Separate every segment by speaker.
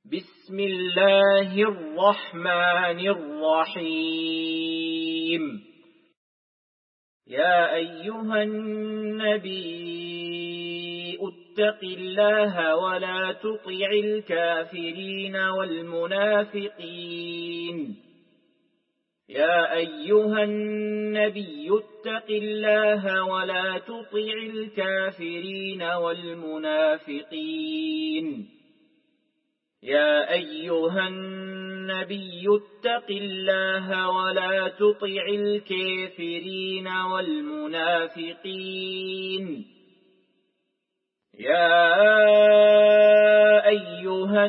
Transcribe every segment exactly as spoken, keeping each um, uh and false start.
Speaker 1: بسم الله الرحمن الرحيم. يا أيها النبي اتق الله ولا تطع الكافرين والمنافقين يا أيها النبي اتق الله ولا تطع الكافرين والمنافقين يا أيها النبي اتق الله ولا تطع الكافرين والمنافقين يا أيها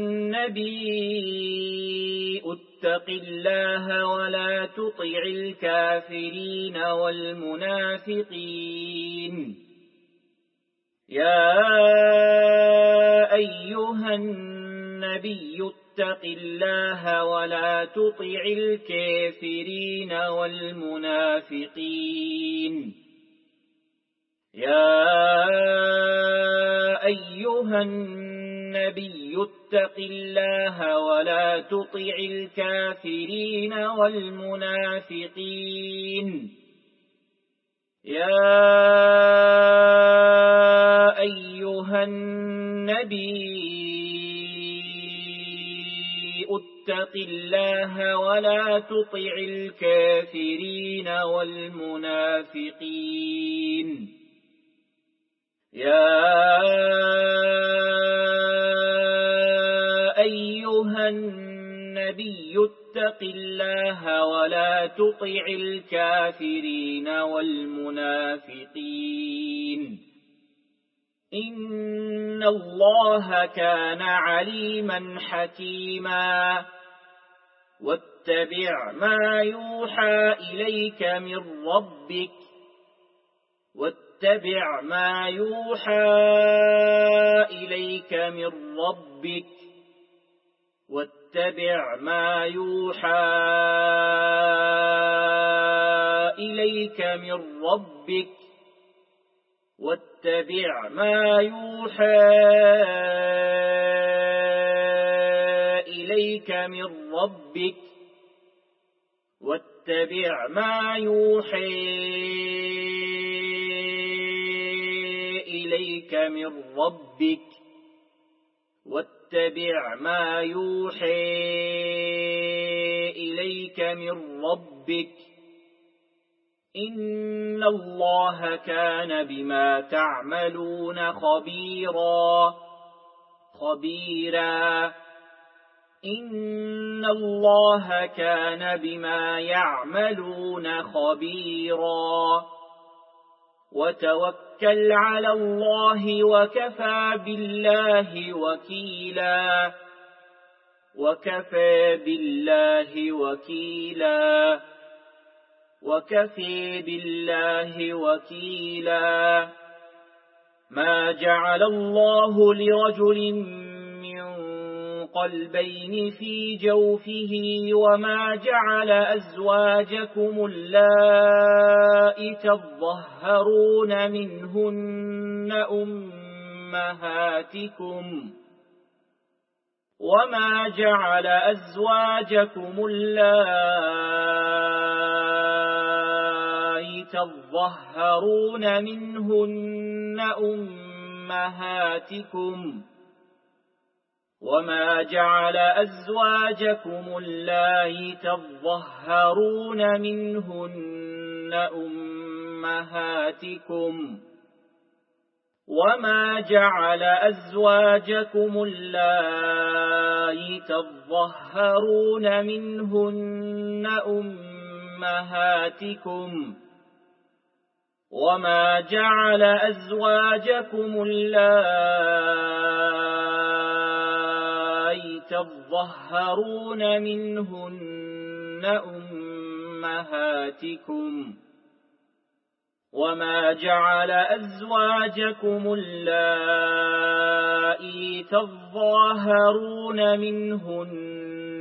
Speaker 1: النبي اتق الله ولا تطع الكافرين والمنافقين يا أيها النبي اتق الله ولا تطع الكافرين والمنافقين يا أيها النبي اتق الله ولا تطع الكافرين والمنافقين يا أيها النبي اتق الله ولا تطع الكافرين والمنافقين يا أيها النبي اتق الله ولا تطع الكافرين والمنافقين إن الله كان عليما حكيما واتبع ما يوحى إليك من ربك واتبع ما يوحى إليك من ربك واتبع ما يوحى إليك من ربك واتبع ما يوحى إليك من ربك واتبع ما يوحى إليك من ربك واتبع ما يوحى إليك من ربك إن الله كان بما تعملون خبيرا خبيرا إن الله كان بما يعملون خبيرا وتوكل على الله وكفى بالله وكيلا وكفى بالله وكيلا وكفى بالله وكيلا ما جعل الله لرجل من قلبين في جوفه وما جعل أزواجكم اللائي تظهرون منهن أمهاتكم وما جعل أزواجكم اللائي تظهرون منهن أمهاتكم وما جعل أزواجكم اللائي تظهرون منهن أمهاتكم وما جعل أزواجكم اللائي تظهرون منهن أمهاتكم وما جعل أزواجكم اللائي تظهرون منهن أمهاتكم وما جعل أزواجكم اللائي تظاهرون منهن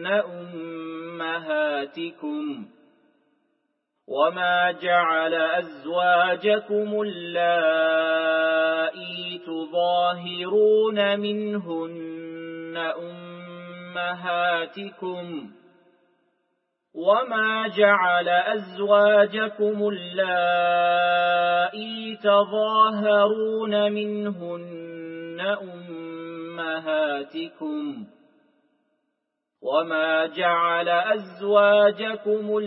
Speaker 1: أمهاتكم وما جعل أزواجكم اللائي تظاهرون منهن أمهاتكم أمهاتكم وما جعل أزواجكم اللائي تظاهرون منهن أمهاتكم وما جعل أزواجكم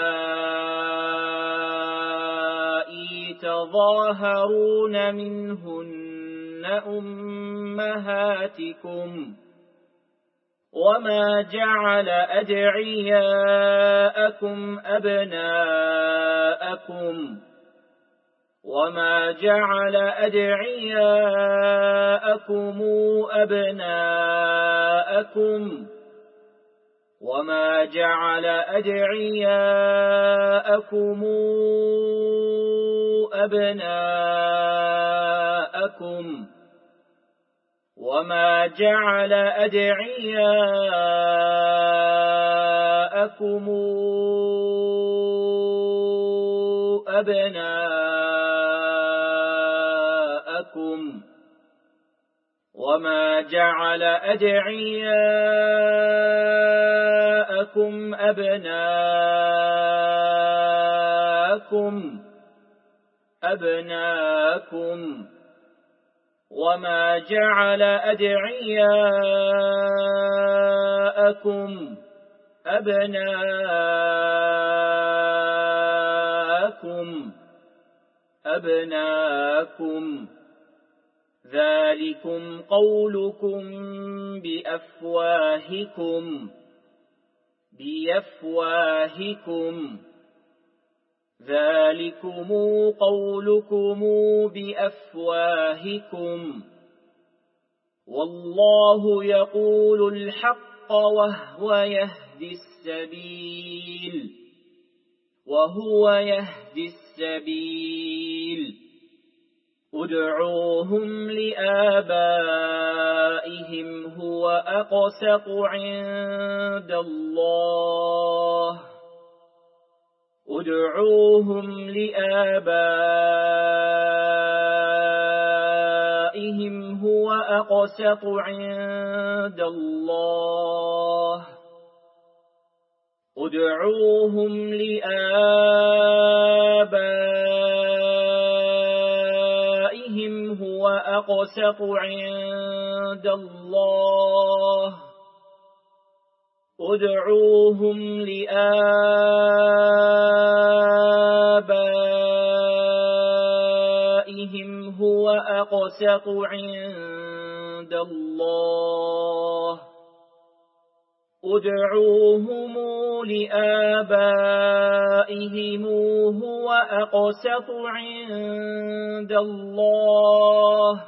Speaker 1: اللائي تظاهرون منهن أمهاتكم وما جعل أدعياءكم أبناءكم وما جعل أدعياءكم أبناءكم وما جعل أدعياءكم أبناءكم وما جعل أدعياءكم أبناءكم وما جعل أدعياءكم أبناءكم أبناءكم وما جعل أدعياءكم أبناءكم أبناءكم ذلكم قولكم بأفواهكم بأفواهكم ذلكم قولكم بأفواهكم والله يقول الحق وهو يهدي السبيل وهو يهدي السبيل ادعوهم لآبائهم هو أقسط عند الله ادعوهم لآبائهم هو أقسط عند الله ادعوهم لآبائهم هو أقسط عند الله ادعوهم لآبائهم هو أقسط عند الله ادعوهم لآبائهم هو أقسط عند الله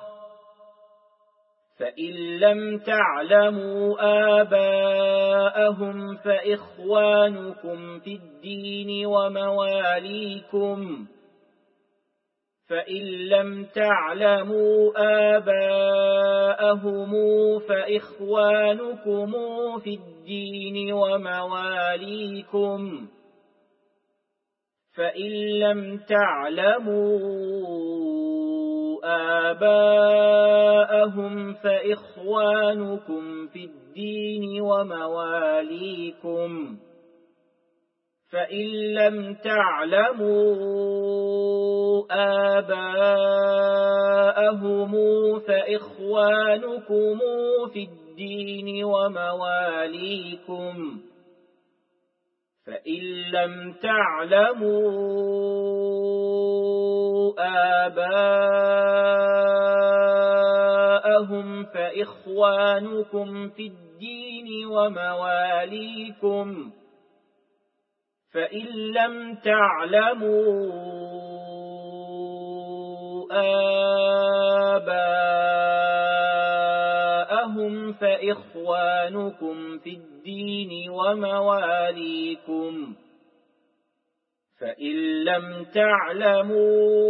Speaker 1: فإن لم تعلموا آباءهم فإخوانكم في الدين ومواليكم فإن لم تعلموا آباءهم فإخوانكم في الدين ومواليكم فإن لم تعلموا آباءهم فإخوانكم في الدين ومواليكم فإن لم تعلموا آباءهم فإخوانكم في الدين ومواليكم فإن لم تعلموا آباءهم فإخوانكم في الدين ومواليكم فإن لم تعلموا آباءهم فإخوانكم في الدين ومواليكم فإن لم تعلموا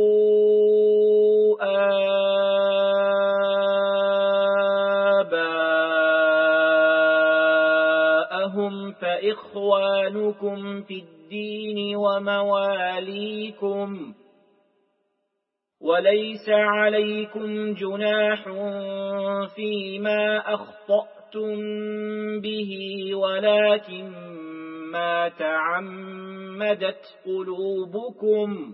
Speaker 1: آباءهم فإخوانكم في الدين ومواليكم وليس عليكم جناح فيما أخطأتم أخطأتم به ولكن ما تعمدت قلوبكم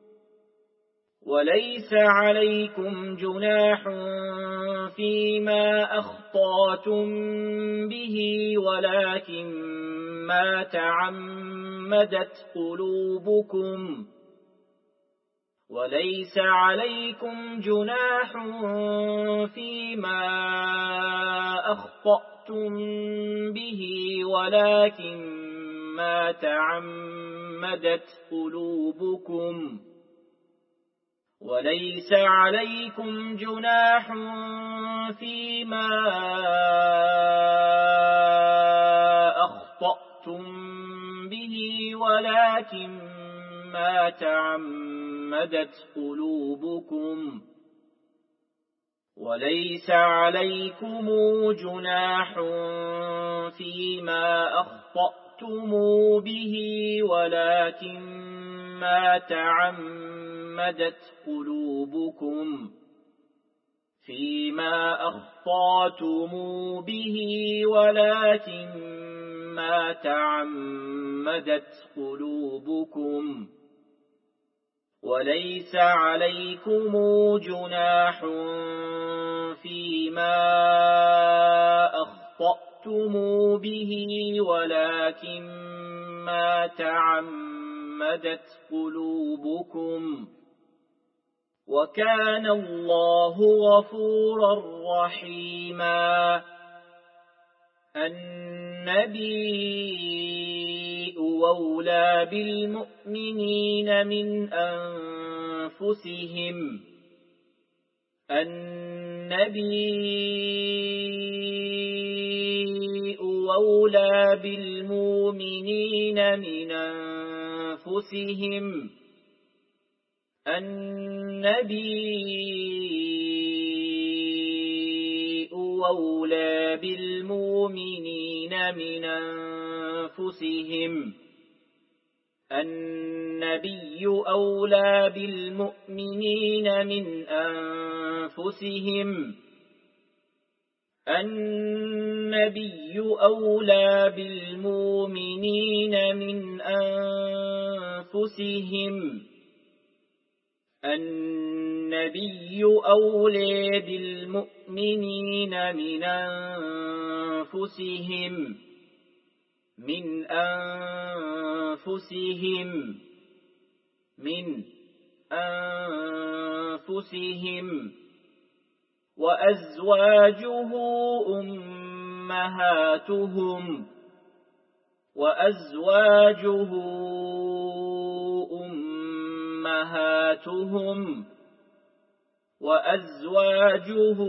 Speaker 1: وليس عليكم جناح فيما أخطأتم به ولكن ما تعمدت قلوبكم وليس عليكم جناح فيما أخطأتم به ولكن ما تعمدت قلوبكم وليس عليكم جناح فيما أخطأتم به ولكن ما تعمدت قلوبكم وليس عليكم جناح فيما أخطأتم به ولكن ما تعمدت قلوبكم فيما أخطأتم به ولكن ما تعمدت قلوبكم وليس عليكم جناح فيما أخطأتم به ولكن ما تعمدت قلوبكم وكان الله غفورا رحيما. النبي أولى بالمؤمنين من أنفسهم النبي أولى بالمؤمنين من أنفسهم النبي أولى بالمؤمنين من أنفسهم النبي أولى بالمؤمنين من أنفسهم النبي أولى بالمؤمنين من أنفسهم النبي أولى بالمؤمنين من أنفسهم من أنفسهم من أنفسهم وأزواجه أمهاتهم وأزواجه أمهاتهم وأزواجه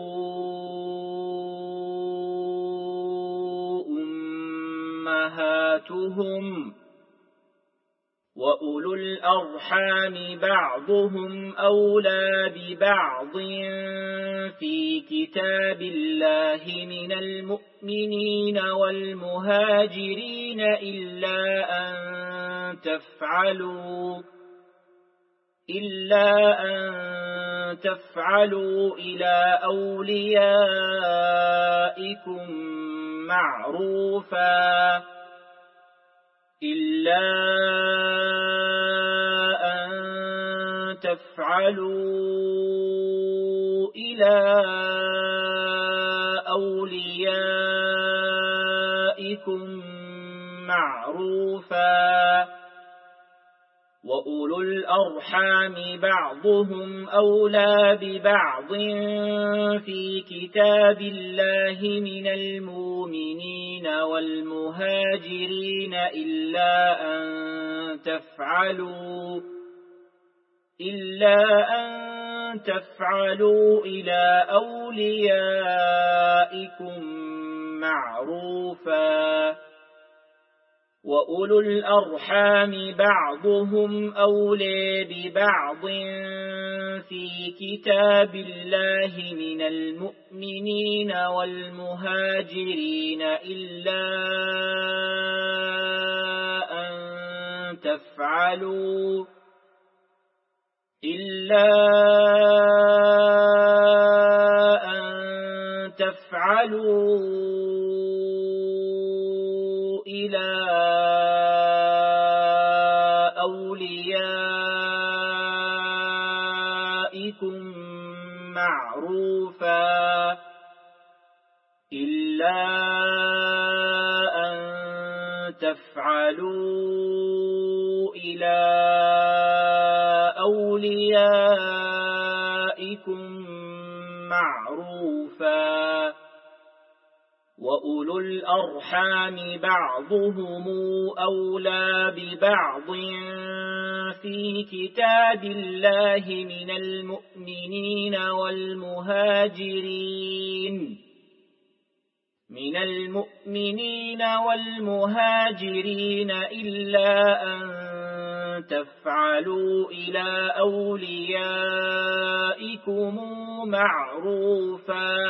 Speaker 1: أمهاتهم وأولو الأرحام بعضهم أولى ببعض في كتاب الله من المؤمنين والمهاجرين إلا أن تفعلوا إلا أن تفعلوا إلى أوليائكم معروفا إلا أن تفعلوا إلى أوليائكم معروفا وأولو الأرحام بعضهم أولى ببعض في كتاب الله من المؤمنين والمهاجرين إلا أن تفعلوا إلا أن تفعلوا إلى أوليائكم معروفا وأولو الأرحام بعضهم أولى ببعض في كتاب الله من المؤمنين والمهاجرين إلا أن تفعلوا إلا أن تفعلوا إلى أوليائكم معروفا إلا أن تفعلوا إلى أوليائكم معروفا وأولو الأرحام بعضهم أولى ببعض في كتاب الله من المؤمنين والمهاجرين من المؤمنين والمهاجرين إلا أن تفعلوا إلى أوليائكم معروفا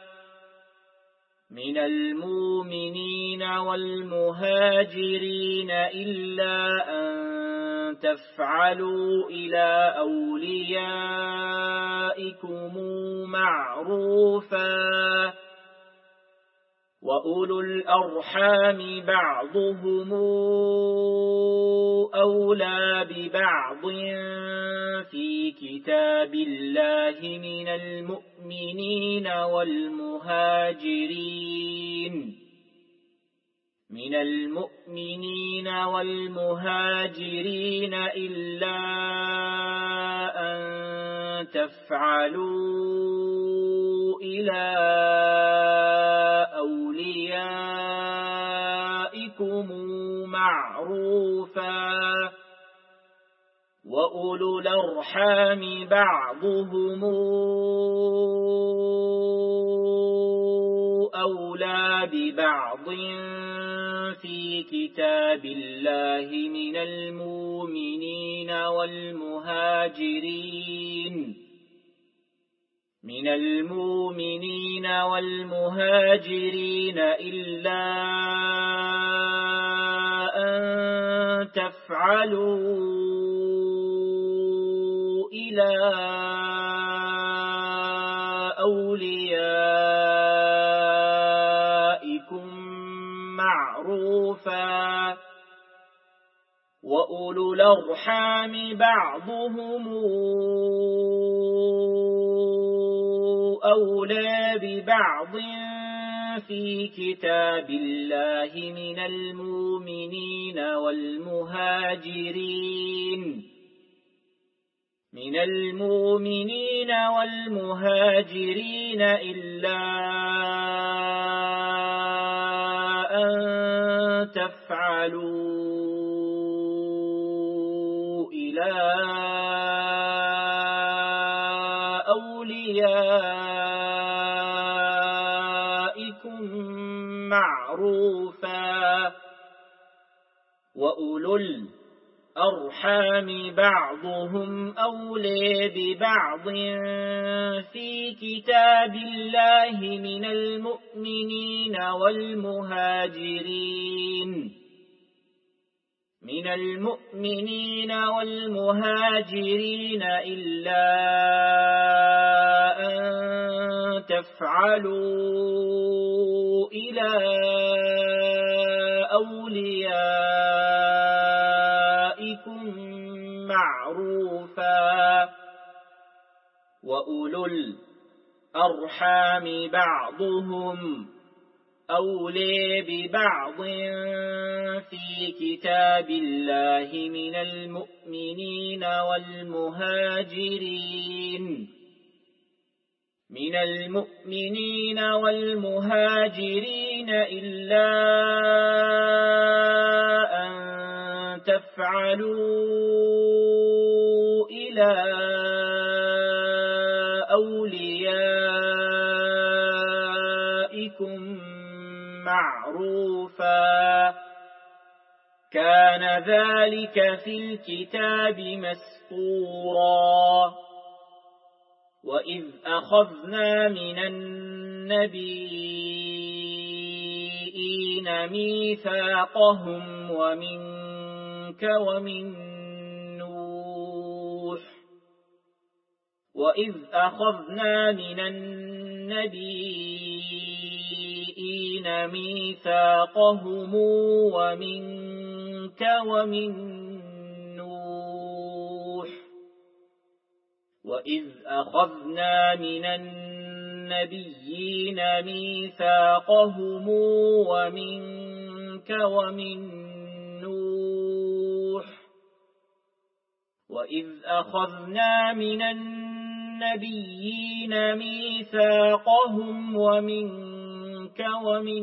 Speaker 1: من المؤمنين والمهاجرين إلا أن تفعلوا إلى أوليائكم معروفا وأولو الأرحام بعضهم أولى ببعض في كتاب الله من المؤمنين والمهاجرين من المؤمنين والمهاجرين إلا أن تفعلوا إلى أوليائكم معروفا وأولو الأرحام بعضهم أولى ببعض في كتاب الله من المؤمنين والمهاجرين من المؤمنين والمهاجرين إلا أن تفعلوا إلى أوليائكم معروفا وأولو الأرحام بعضهم أولى ببعض في كتاب الله من المؤمنين والمهاجرين من المؤمنين والمهاجرين إلا أن تفعلوا إلى أوليائكم معروفا وأولو الأرحام بعضهم أولى ببعض في كتاب الله من المؤمنين والمهاجرين من المؤمنين والمهاجرين إلا أن تفعلوا إلى أوليائكم معروفا وأولو الأرحام بعضهم أولى ببعض في كتاب الله من المؤمنين والمهاجرين من المؤمنين والمهاجرين إلا أن تفعلوا إلى أوليائكم معروفا كان ذلك في الكتاب مسطورا وإذ أخذنا من النبيين ميثاقهم ومنك ومن نوح وإذ أخذنا من النبيين ميثاقهم ومنك ومن نوح وإذ أخذنا من النبيين ميثاقهم ومنك ومن نوح وإذ أخذنا من النبيين ميثاقهم ومنك ومن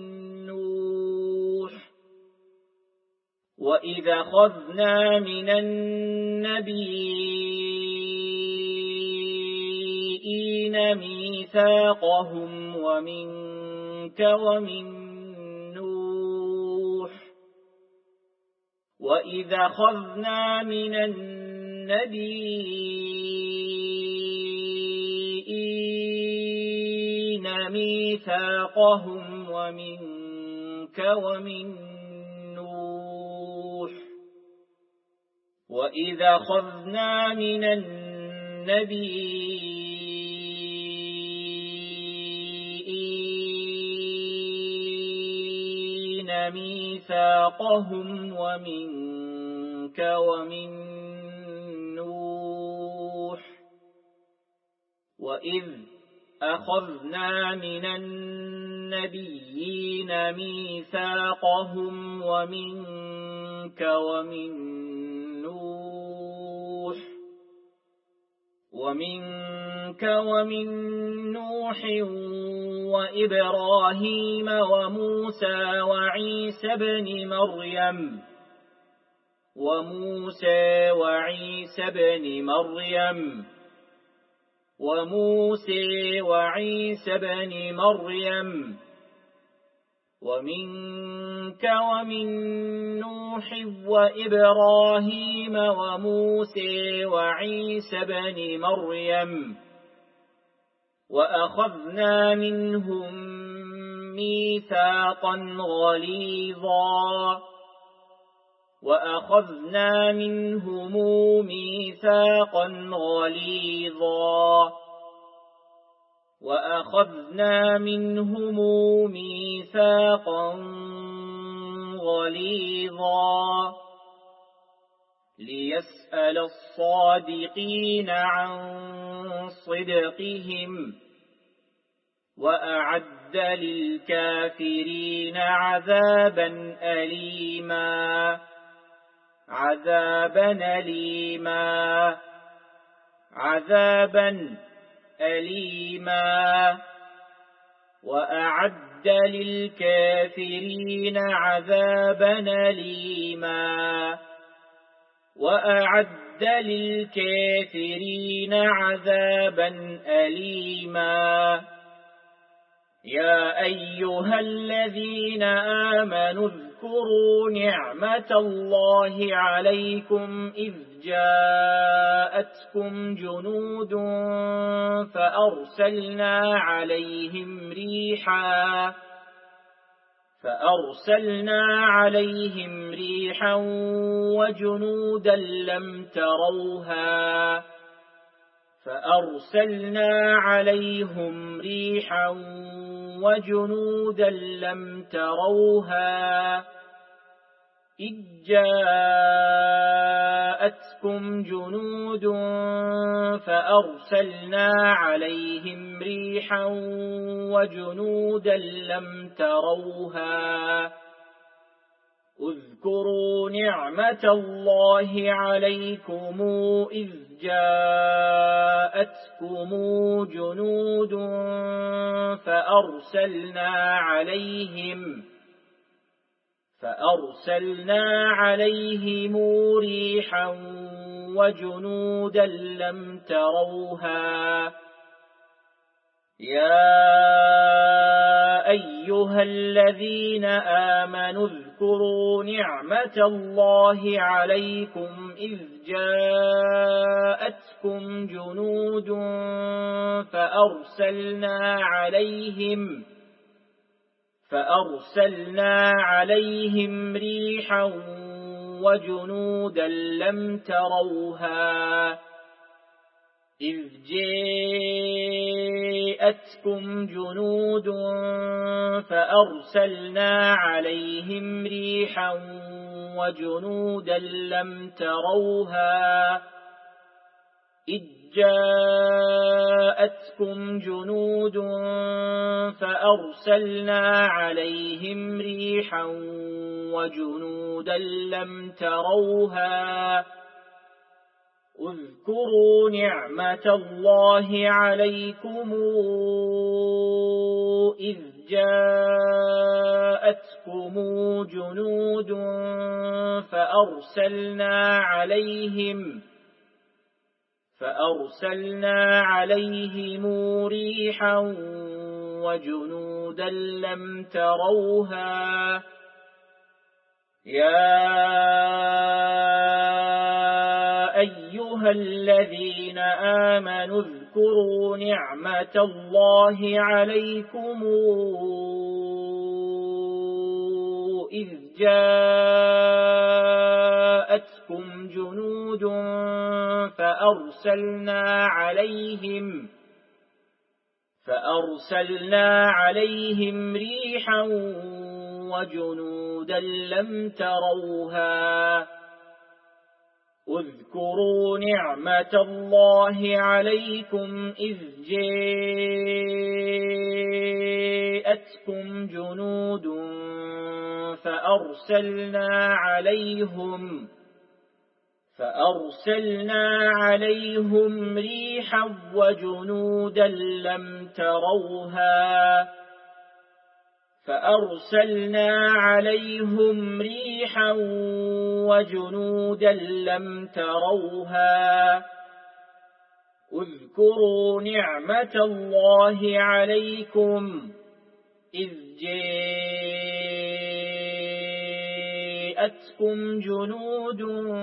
Speaker 1: نوح وإذ أخذنا من النبيين ميثاقهم ومنك ومن نوح وإذ أخذنا من النبيين ميثاقهم ومنك ومن نوح وإذ أخذنا من النبيين ميثاقهم ومنك ومن نوح وإذ أخذنا من النبيين ميثاقهم ومنك ومن نوح ومنك ومن نوح وإبراهيم وموسى وعيسى بن مريم وموسى وعيسى بن مريم وموسى وعيسى بن مريم ومنك ومن نوح وإبراهيم وموسى وعيسى بن مريم وأخذنا منهم ميثاقا غليظا وأخذنا منهم ميثاقا غليظا وأخذنا منهم ميثاقا غليظا ليسأل الصادقين عن صدقهم وأعد للكافرين عذابا أليما عذابا أليما عذابا أليما وأعد للكافرين عذابا أليما وأعد للكافرين عذابا أليما يا أيها الذين آمنوا اذكروا نعمة الله عليكم إذ جاءتكم جنود فأرسلنا عليهم ريحا فأرسلنا عليهم ريحا وجنودا لم تروها فأرسلنا عليهم ريحا وجنودا لم تروها إذ جاءتكم جنود فأرسلنا عليهم ريحا وجنودا لم تروها اذكروا نعمة الله عليكم إذ جاءتكم جنود فأرسلنا عليهم فأرسلنا عليهم ريحا وجنودا لم تروها يا أيها الذين آمنوا اذكروا نعمة الله عليكم إذ جاءتكم جنود فأرسلنا عليهم فأرسلنا عليهم ريحا وجنودا لم تروها إذ جاءتكم جنود فأرسلنا عليهم ريحا وجنودا لم تروها إذ جاءتكم جنود فأرسلنا عليهم ريحا وجنودا لم تروها اذكروا نعمة الله عليكم إذ جاءتكم جنود فأرسلنا عليهم فأرسلنا عليهم ريحا وجنودا لم تروها يا أيها الذين آمنوا اذكروا نعمة الله عليكم إذ جاءتكم جنود فأرسلنا عليهم فأرسلنا عليهم ريحا وجنودا لم تروها اذكروا نعمة الله عليكم إذ جاءتكم جنود فأرسلنا عليهم فأرسلنا عليهم ريحا وجنودا لم تروها فأرسلنا عليهم ريحا وجنودا لم تروها اذكروا نعمة الله عليكم إذ جاءتكم جنود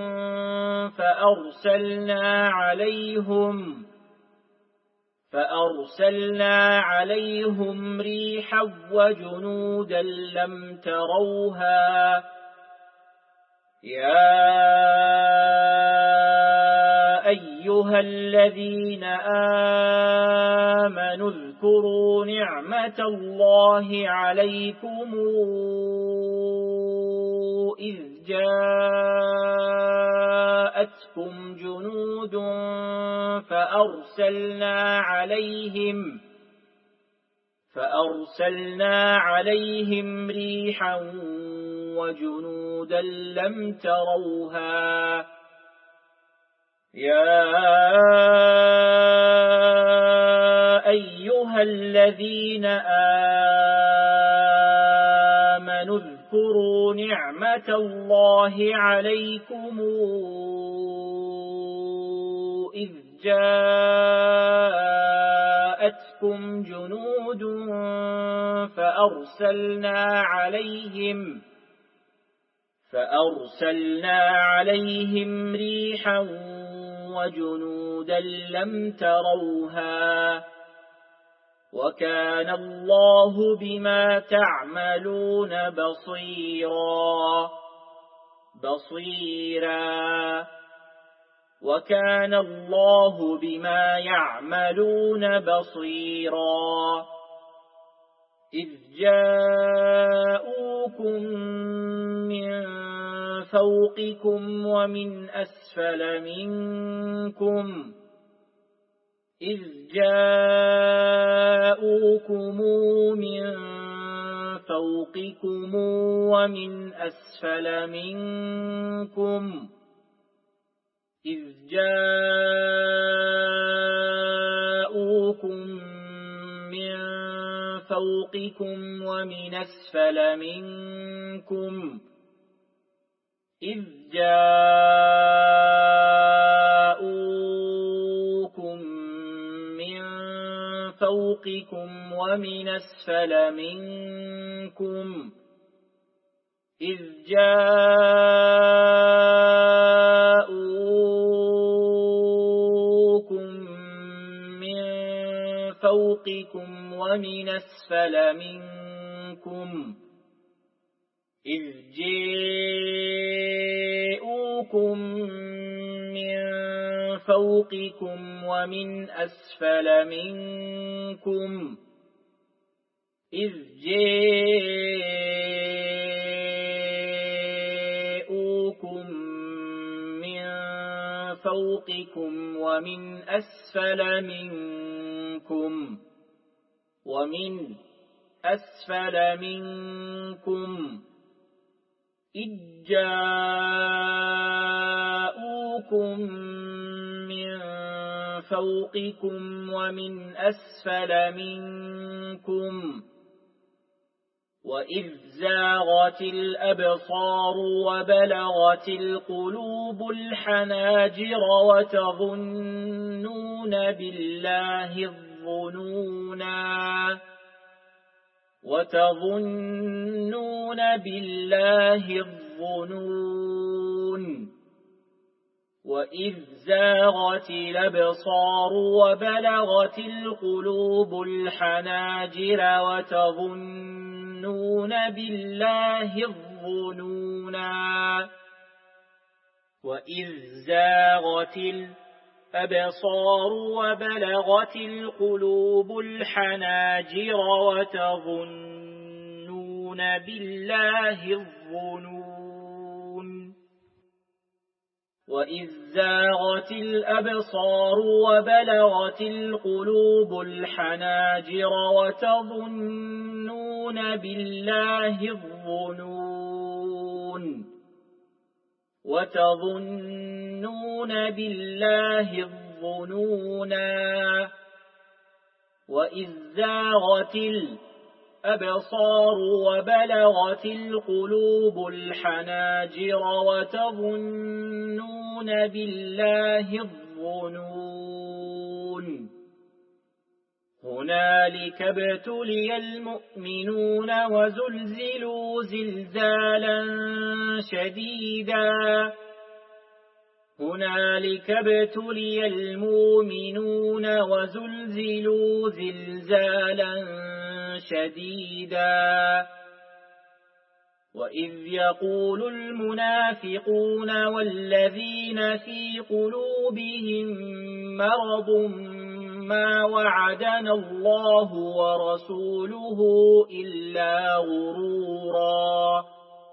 Speaker 1: فأرسلنا عليهم فأرسلنا عليهم ريحا وجنودا لم تروها يا أيها الذين آمنوا اذكروا نعمة الله عليكم إذ جاءتكم جنود فأرسلنا عليهم فأرسلنا عليهم ريحا وجنودا لم تروها يا أيها الذين آمنوا اذكروا نعمة الله عليكم إذ جاءتكم جنود فأرسلنا عليهم فأرسلنا عليهم ريحا وجنودا لم تروها وكان الله بما تعملون بصيرا بصيرا وكان الله بما يعملون بصيرا إذ جاءوكم من فوقكم ومن أسفل منكم إذ جاءوكم من فوقكم ومن أسفل منكم إذ جاءوكم من فوقكم ومن أسفل منكم إذ جاءوكم من فوقكم ومن أسفل منكم إذ جاءوكم من فوقكم ومن أسفل منكم إذ جاءوكم من فوقكم ومن أسفل منكم إذ جاءوكم من فوقكم ومن أسفل منكم ومن أسفل منكم إذ جاءوكم من فوقكم ومن أسفل منكم وإذ زاغت الأبصار وبلغت القلوب الحناجر وتظنون بالله الظنونا وتظنون بالله الظنون وإذ زاغت الأبصار وبلغت القلوب الحناجر وتظنون بالله الظنونا وإذ زاغت الأبصار وبلغت القلوب الحناجر وتظنون بالله الظنون وإذ زاغت الأبصار وبلغت القلوب الحناجر وتظنون بالله الظنون وتظنون بالله الظنونا وإذ زاغت الأبصار وبلغت القلوب الحناجر وتظنون بالله الظنون هنالك ابتلي المؤمنون وزلزلوا زلزالا شديدا هنالك ابتلي المؤمنون وزلزلوا زلزالا شديدا وإذ يقول المنافقون والذين في قلوبهم مرض ما وعدنا الله ورسوله إلا غرورا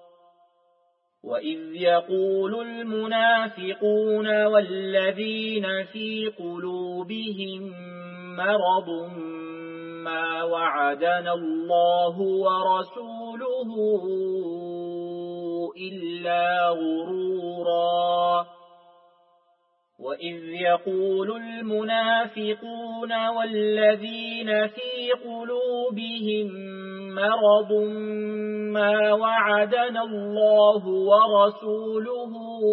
Speaker 1: وإذ يقول المنافقون والذين في قلوبهم مرض ما وعدنا الله ورسوله إلا غرورا وإذ يقول المنافقون والذين في قلوبهم مرض ما وعدنا الله ورسوله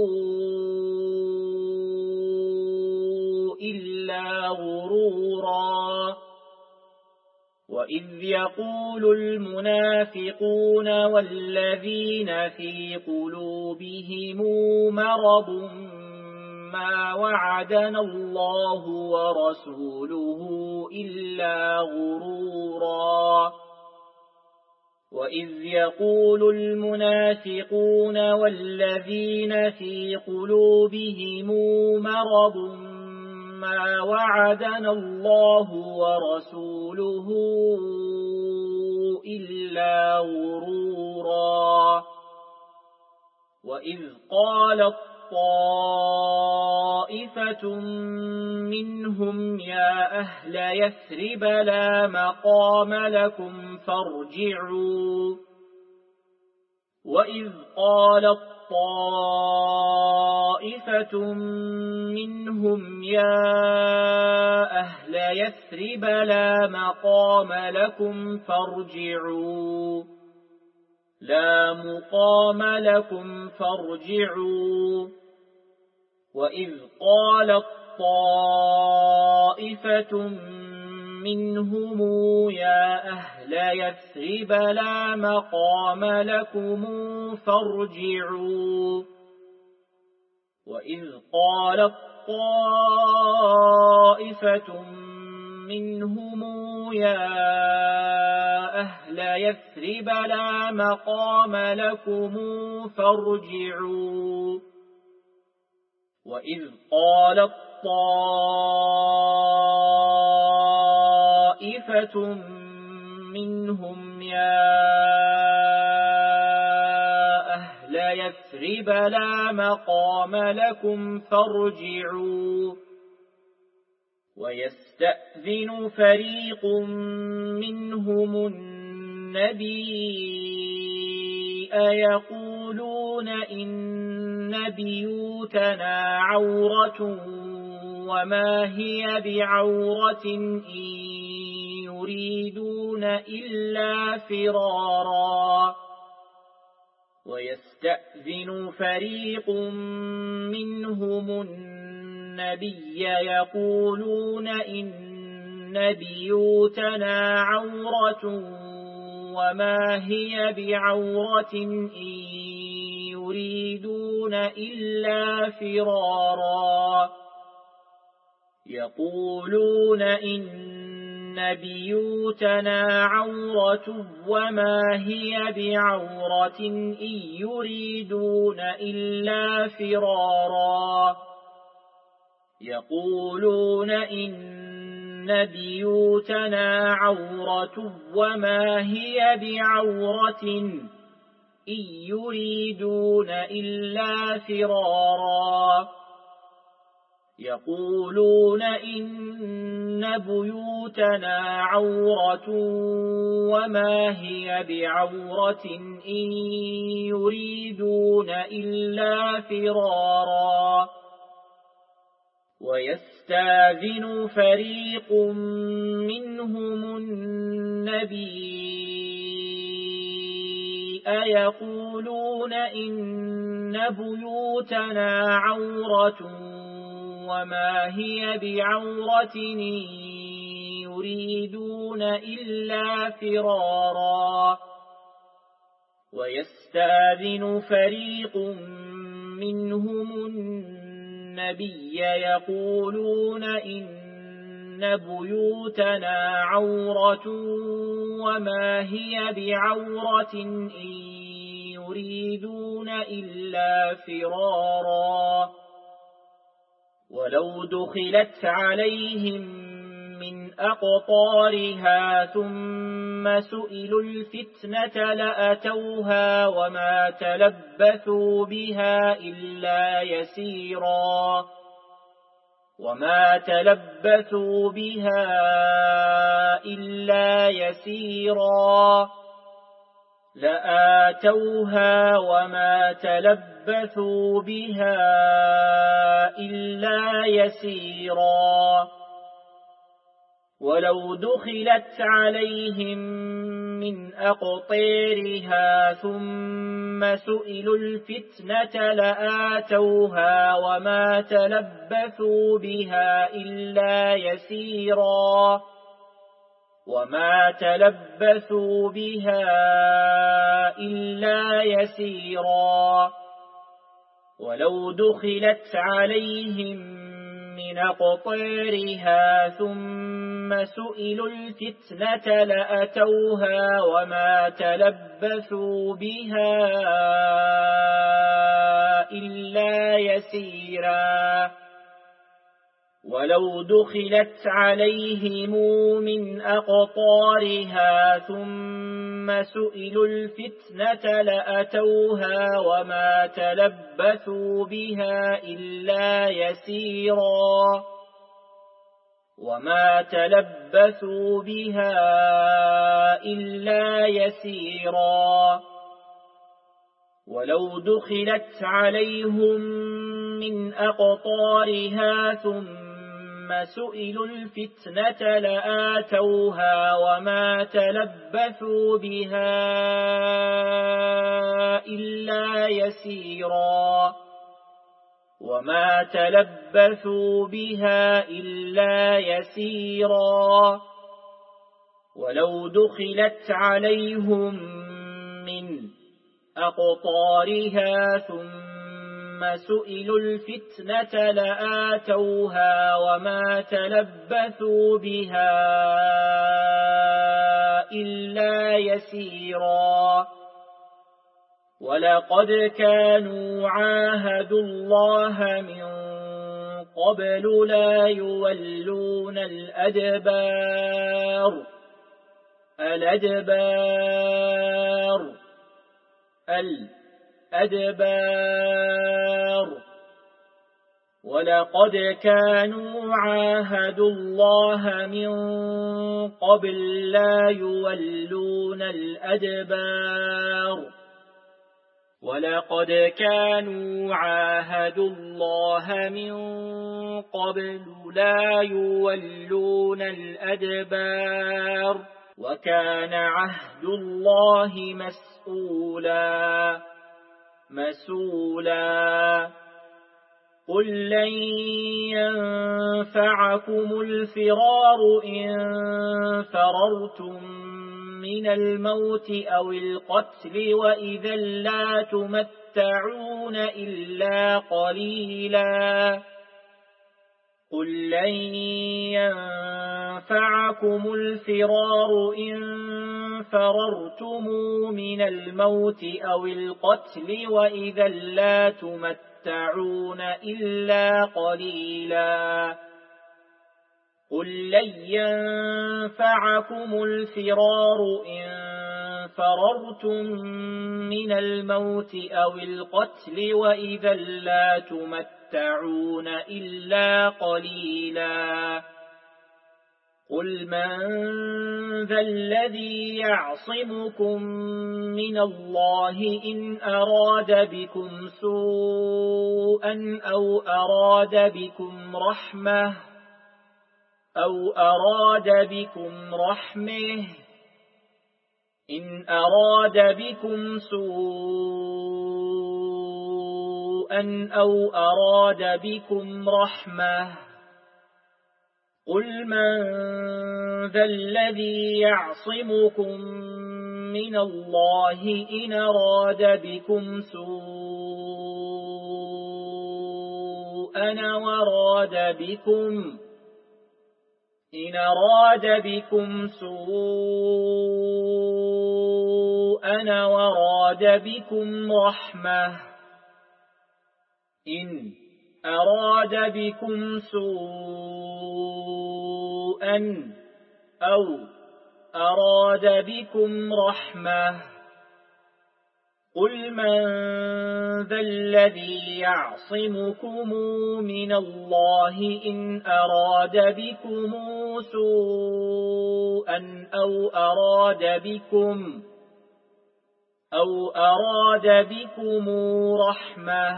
Speaker 1: إلا غرورا وإذ يقول المنافقون والذين في قلوبهم مرض ما وعدنا الله ورسوله إلا غرورا وإذ يقول المنافقون والذين في قلوبهم مرض ما وعدنا الله ورسوله إلا غرورا وإذ قالت طائفة منهم يا أهل يثرب لا مقام لكم فارجعوا وإذ قالت طائفة منهم يا أهل يثرب لا مقام لكم فارجعوا لا مقام لكم فارجعوا وإذ قالت طائفة منهم يا أهل يثرب لا مقام لكم فارجعوا وإذ قالت طائفة منهم يا أهل يثرب لا مقام لكم فارجعوا وإذ قالت طائفة منهم يا أهل يثرب لا مقام لكم فارجعوا ويستأذن فريق منهم النبي يقولون إن بيوتنا عورة وما هي بعورة إن يريدون إلا فرارا ويستأذن فريق منهم النبي يقولون إن بيوتنا عورة وما هي بعورة إن يريدون إلا فرارا يقولون إن بيوتنا عورة وما هي بعورة إن يريدون إلا فرارا يقولون إن بيوتنا عورة وما هي بعورة إن يريدون إلا فرارا يقولون إن بيوتنا عورة وما هي بعورة إن يريدون إلا فرارا ويستأذن فريق منهم النبي يقولون إن بيوتنا عورة وما هي بعورة إن يريدون إلا فرارا ويستأذن فريق منهم النبي يقولون إن بيوتنا عورة وما هي بعورة إن يريدون إلا فرارا ولو دخلت عليهم من أقطارها ثم سئلوا الفتنة لأتوها وما تلبثوا بها إلا يسيرا وما تلبثوا بها إلا يسيرا لآتوها وما تلبثوا بها إلا يسيرا ولو دخلت عليهم من أقطارها ثم سئلوا الفتنة لآتوها وما تلبثوا بها إلا يسيرا وما تلبثوا بها إلا يسيرا ولو دخلت عليهم من أقطارها ثم سئلوا الفتنة لأتوها وما تلبثوا بها إلا يسيرا ولو دخلت عليهم من أقطارها ثم سئلوا الفتنة لأتوها وما تلبثوا بها إلا يسيرا وما تلبثوا بها إلا يسيرا ولو دخلت عليهم من أقطارها ثم سئلوا الفتنة لآتوها وما تلبثوا بها إلا يسيرا وما تلبثوا بها إلا يسيرا ولو دخلت عليهم من أقطارها ثم سئلوا الفتنة لآتوها وما تلبثوا بها إلا يسيرا ولقد كانوا عاهدوا الله من قبل لا يولون الأدبار الأدبار الأدبار ولقد كانوا عاهدوا الله من قبل لا يولون الأدبار ولقد كانوا عاهدوا الله من قبل لا يولون الأدبار وكان عهد الله مسؤولا مسؤولا قل لن ينفعكم الفرار إن فررتم من الموت أو القتل وإذا لا تمتعون إلا قليلا قل لن ينفعكم الفرار إن فررتم من الموت أو القتل وإذا لا تمتعون إلا قليلا قل لن ينفعكم الفرار إن فررتم من الموت أو القتل وإذا لا تمتعون إلا قليلا قل من ذا الذي يعصمكم من الله إن أراد بكم سوءا أو أراد بكم رحمة أو أراد بكم رحمه إن أراد بكم سوءا أو أراد بكم رحمة قل من ذا الذي يعصمكم من الله إن أراد بكم سوءا وراد بكم إن أراد بكم سوءا وراد بكم رحمة إن أراد بكم سوءا أو أراد بكم رحمة قل من ذا الذي يعصمكم من الله إن أراد بكم سوءا أو أراد بكم أو أراد بكم رحمة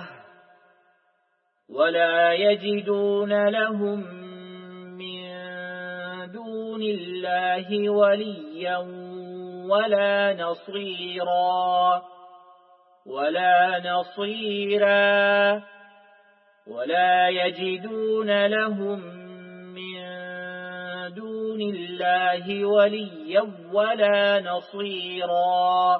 Speaker 1: ولا يجدون لهم من دون الله وليا ولا نصيرا ولا نصيرا ولا يجدون لهم من دون الله وليا ولا نصيرا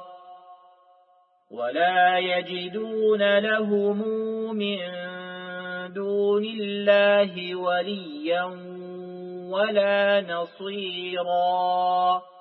Speaker 1: ولا يجدون لهم من دون الله وليا ولا نصيرا